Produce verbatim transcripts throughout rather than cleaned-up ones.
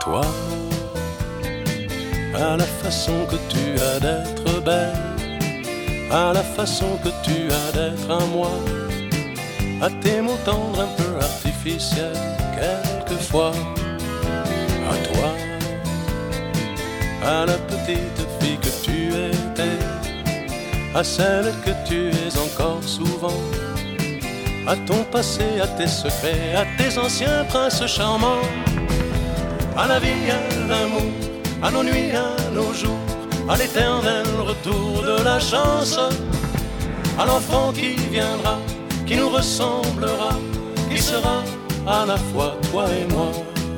toi, à la façon que tu as d'être belle, à la façon que tu as d'être à moi, à tes mots tendres un peu artificiels quelquefois, à toi, à la petite fille que tu étais, à celle que tu es encore souvent, à ton passé, à tes secrets, à tes anciens princes charmants, à la vie, à l'amour, à nos nuits, à nos jours, à l'éternel retour de la chance, à l'enfant qui viendra, qui nous ressemblera, qui sera à la fois toi et moi.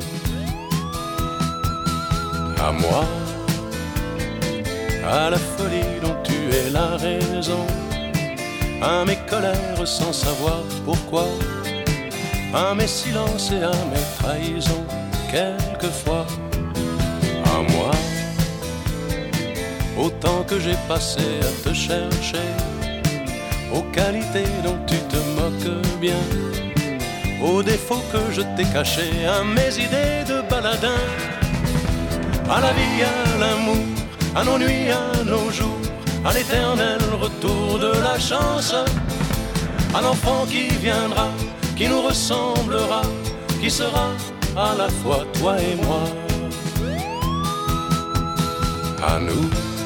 À moi, à la folie dont tu es la raison, à mes colères sans savoir pourquoi, à mes silences et à mes trahisons quelquefois. À moi, au temps que j'ai passé à te chercher, aux qualités dont tu te moques bien, aux défauts que je t'ai cachés, à mes idées de baladin, à la vie, à l'amour, à nos nuits, à nos jours, à l'éternel retour de la chance, à l'enfant qui viendra, qui nous ressemblera, qui sera à la fois toi et moi. À nous,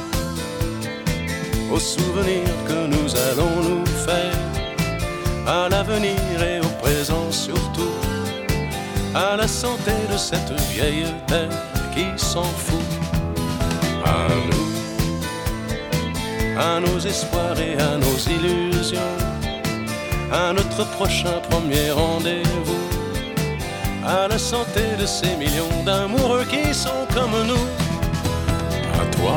aux souvenirs que nous allons nous faire, à l'avenir et au présent surtout, à la santé de cette vieille terre qui s'en fout. À nous, à nos espoirs et à nos illusions, à notre prochain premier rendez-vous, à la santé de ces millions d'amoureux qui sont comme nous. À toi,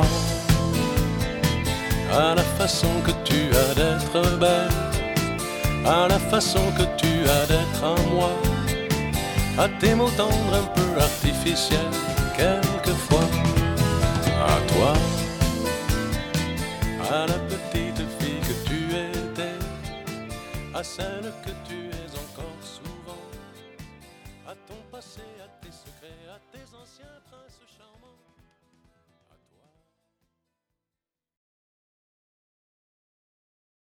à la façon que tu as d'être belle, à la façon que tu as d'être à moi, à tes mots tendres un peu artificiels quelquefois. À toi, à la petite fille que tu étais, à celle que tu es encore souvent, à ton passé, à tes secrets, à tes anciens princes.